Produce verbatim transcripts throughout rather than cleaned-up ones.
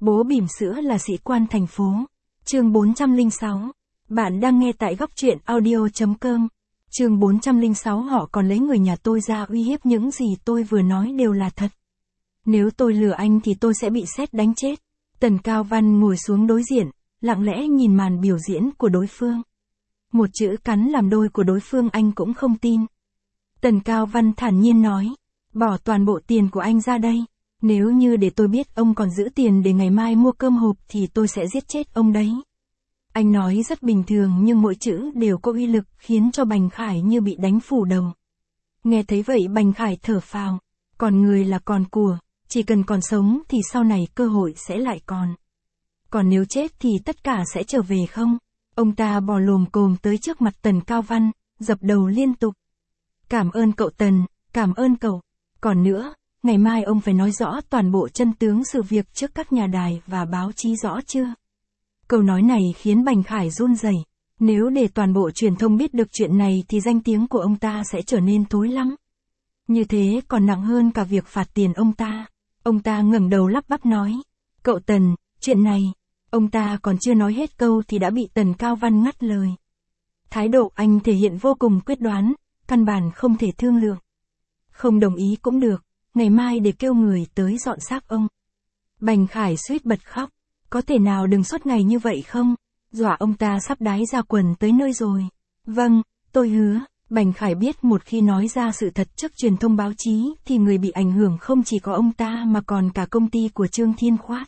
Bố bỉm sữa là sĩ quan thành phố. Chương bốn trăm lẻ sáu. Bạn đang nghe tại góc truyện audio chấm com. Chương bốn trăm lẻ sáu. Họ còn lấy người nhà tôi ra uy hiếp, những gì tôi vừa nói đều là thật. Nếu tôi lừa anh thì tôi sẽ bị sét đánh chết. Tần Cao Văn ngồi xuống đối diện, lặng lẽ nhìn màn biểu diễn của đối phương. Một chữ cắn làm đôi của đối phương anh cũng không tin. Tần Cao Văn thản nhiên nói, bỏ toàn bộ tiền của anh ra đây. Nếu như để tôi biết ông còn giữ tiền để ngày mai mua cơm hộp thì tôi sẽ giết chết ông đấy. Anh nói rất bình thường nhưng mỗi chữ đều có uy lực khiến cho Bành Khải như bị đánh phủ đầu. Nghe thấy vậy Bành Khải thở phào, còn người là còn của, chỉ cần còn sống thì sau này cơ hội sẽ lại còn. Còn nếu chết thì tất cả sẽ trở về không? Ông ta bò lồm cồm tới trước mặt Tần Cao Văn, dập đầu liên tục. Cảm ơn cậu Tần, cảm ơn cậu. Còn nữa, ngày mai ông phải nói rõ toàn bộ chân tướng sự việc trước các nhà đài và báo chí rõ chưa? Câu nói này khiến Bành Khải run rẩy. Nếu để toàn bộ truyền thông biết được chuyện này thì danh tiếng của ông ta sẽ trở nên thối lắm. Như thế còn nặng hơn cả việc phạt tiền ông ta. Ông ta ngẩng đầu lắp bắp nói, cậu Tần, chuyện này. Ông ta còn chưa nói hết câu thì đã bị Tần Cao Văn ngắt lời. Thái độ anh thể hiện vô cùng quyết đoán, căn bản không thể thương lượng. Không đồng ý cũng được, ngày mai để kêu người tới dọn xác ông. Bành Khải suýt bật khóc, có thể nào đừng suốt ngày như vậy không? Dọa ông ta sắp đái ra quần tới nơi rồi. Vâng, tôi hứa. Bành Khải biết một khi nói ra sự thật trước truyền thông báo chí thì người bị ảnh hưởng không chỉ có ông ta mà còn cả công ty của Trương Thiên Khoát.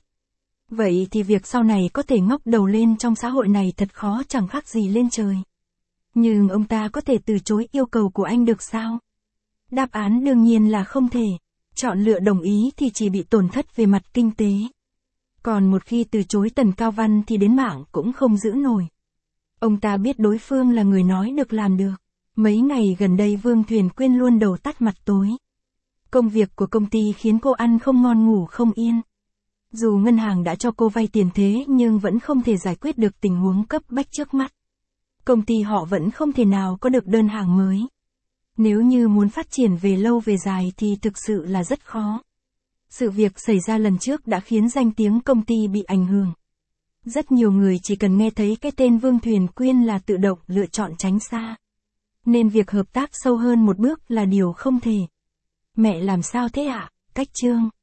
Vậy thì việc sau này có thể ngóc đầu lên trong xã hội này thật khó chẳng khác gì lên trời. Nhưng ông ta có thể từ chối yêu cầu của anh được sao? Đáp án đương nhiên là không thể. Chọn lựa đồng ý thì chỉ bị tổn thất về mặt kinh tế. Còn một khi từ chối Tần Cao Văn thì đến mạng cũng không giữ nổi. Ông ta biết đối phương là người nói được làm được. Mấy ngày gần đây Vương Thuyền Quyên luôn đầu tắt mặt tối. Công việc của công ty khiến cô ăn không ngon ngủ không yên. Dù ngân hàng đã cho cô vay tiền thế nhưng vẫn không thể giải quyết được tình huống cấp bách trước mắt. Công ty họ vẫn không thể nào có được đơn hàng mới. Nếu như muốn phát triển về lâu về dài thì thực sự là rất khó. Sự việc xảy ra lần trước đã khiến danh tiếng công ty bị ảnh hưởng. Rất nhiều người chỉ cần nghe thấy cái tên Vương Thuyền Quyên là tự động lựa chọn tránh xa. Nên việc hợp tác sâu hơn một bước là điều không thể. Mẹ làm sao thế ạ? Cách Trương.